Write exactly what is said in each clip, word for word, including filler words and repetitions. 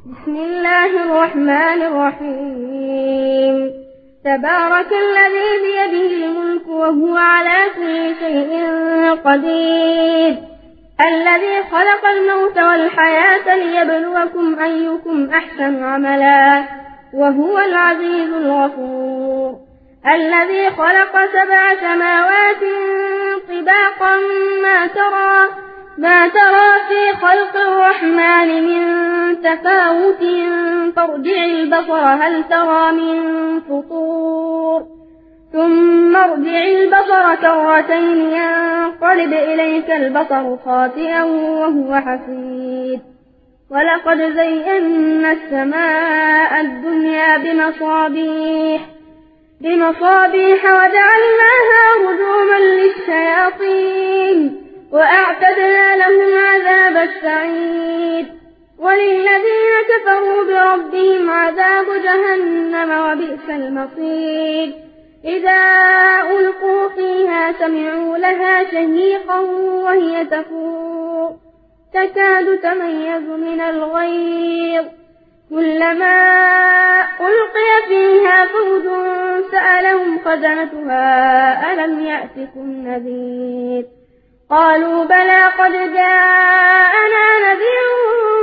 بسم الله الرحمن الرحيم. تبارك الذي بيده الملك وهو على كل شيء قدير، الذي خلق الموت والحياة ليبلوكم أيكم أحسن عملا، وهو العزيز الغفور. الذي خلق سبع سماوات طباقا ما ترى ما ترى في خلق الرحمن من تفاوت، فارجع البصر هل ترى من فطور، ثم ارجع البصر كرتين ينقلب إليك البصر خاسئا وهو حسير. ولقد زينا السماء الدنيا بمصابيح بمصابيح وجعلناها رجوما للشياطين، وأعتدنا لهم عذاب السعير. وللذين كفروا بربهم عذاب جهنم وبئس المصير. إذا ألقوا فيها سمعوا لها شهيقا وهي تفور تكاد تميز من الغيظ، كلما ألقي فيها فوج سألهم خزنتها ألم يأتكم نذير؟ قالوا بلى قد جاءنا نذير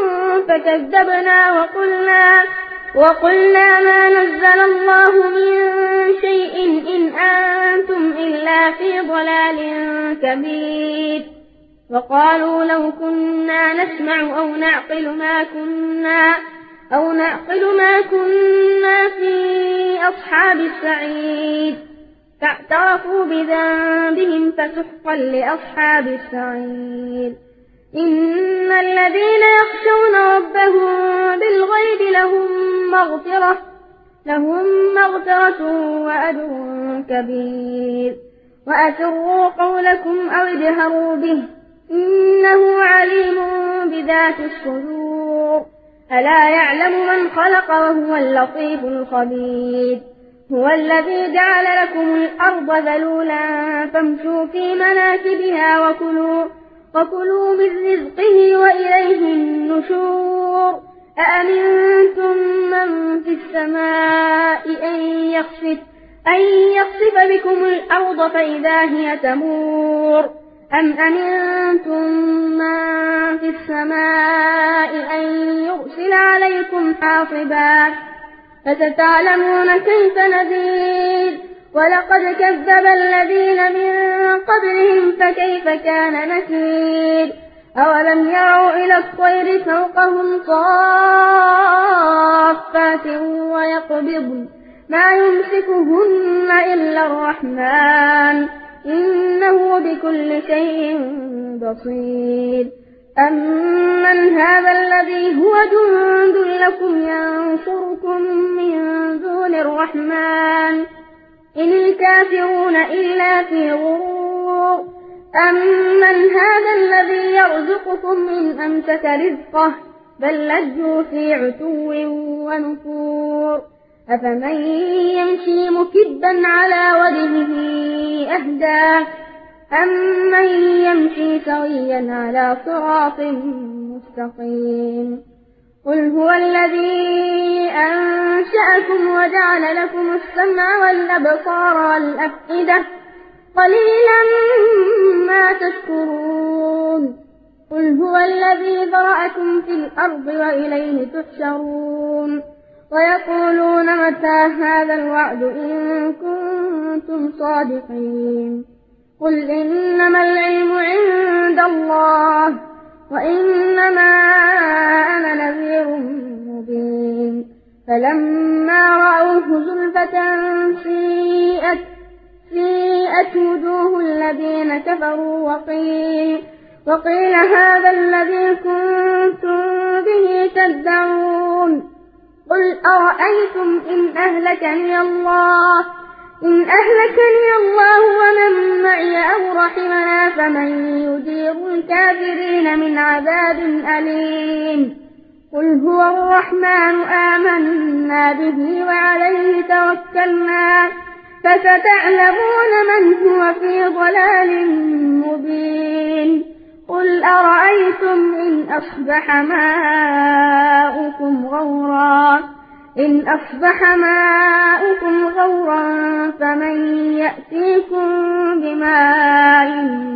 فكذبنا وقلنا, وقلنا ما نزل الله من شيء إن أنتم إلا في ضلال كبير. وقالوا لو كنا نسمع أو نعقل ما كنا أو نعقل ما كنا في أصحاب السعير، فاعترفوا بذنبهم فسحقا لأصحاب السعير. إن الذين يخشون ربهم بالغيب لهم مغفرة لهم مغفرة وأجر كبير. وأسروا قولكم أو اجهروا به إنه عليم بذات الصدور. ألا يعلم من خلق وهو اللطيف الخبير. هو الذي جعل لكم الأرض ذلولا فامشوا في مناكبها وكلوا, وكلوا من رزقه وإليه النشور. أأمنتم من في السماء أن يخسف, أن يخسف بكم الأرض فإذا هي تمور، أم أمنتم من في السماء أن يرسل عليكم حاصبا، فستعلمون كيف نذير. ولقد كذب الذين من قبلهم فكيف كان نكير. أولم يروا إلى الطير فوقهم صافات ويقبضن ما يمسكهن إلا الرحمن إنه بكل شيء بصير. أمن هذا الذي هو جند لكم ينصركم من دون الرحمن إن الكافرون إلا في غرور. أمن هذا الذي يرزقكم إن أمسك رزقه بل لجوا في عتو ونفور. أفمن يمشي مكبا على وجهه أهدى أمن يمشي سويا على صراط مستقيم. قل هو الذي أنشأكم وجعل لكم السمع والأبصار والأفئدة قليلا ما تشكرون. قل هو الذي ذرأكم في الأرض وإليه تحشرون. ويقولون متى هذا الوعد إن كنتم صادقين. قل إنما العلم عند الله وإنما أنا نذير مبين. فلما رأوه زلفة سيئت سيئت وجوه الذين كفروا وقيل, وقيل هذا الذي كنتم به تدعون. قل أرأيتم إن أهلكني الله إن أهلكني الله ومن معي أو رحمنا فمن يجير الكافرين من عذاب أليم. قل هو الرحمن آمنا به وعليه توكلنا فستعلمون من هو في ضلال مبين. قل أرأيتم إن أصبح ماؤكم إن أصبح ماؤكم غورا فمن يأتيكم بماء